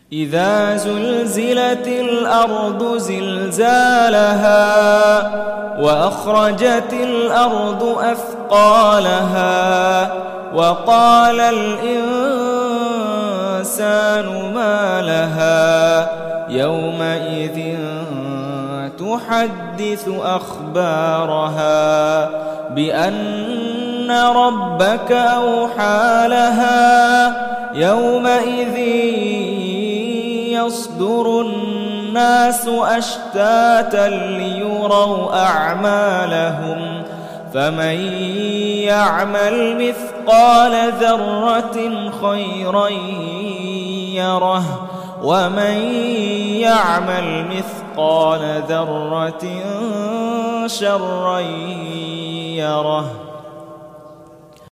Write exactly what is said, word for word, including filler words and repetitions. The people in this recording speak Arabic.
إذا زلزلت الأرض زلزالها وأخرجت الأرض أثقالها وقال الإنسان ما لها يومئذ تحدث أخبارها بأن ربك أوحى لها يومئذ يصدر الناس أشتاتا ليروا أعمالهم فمن يعمل مثقال ذرة خيرا يره ومن يعمل مثقال ذرة شرا يره.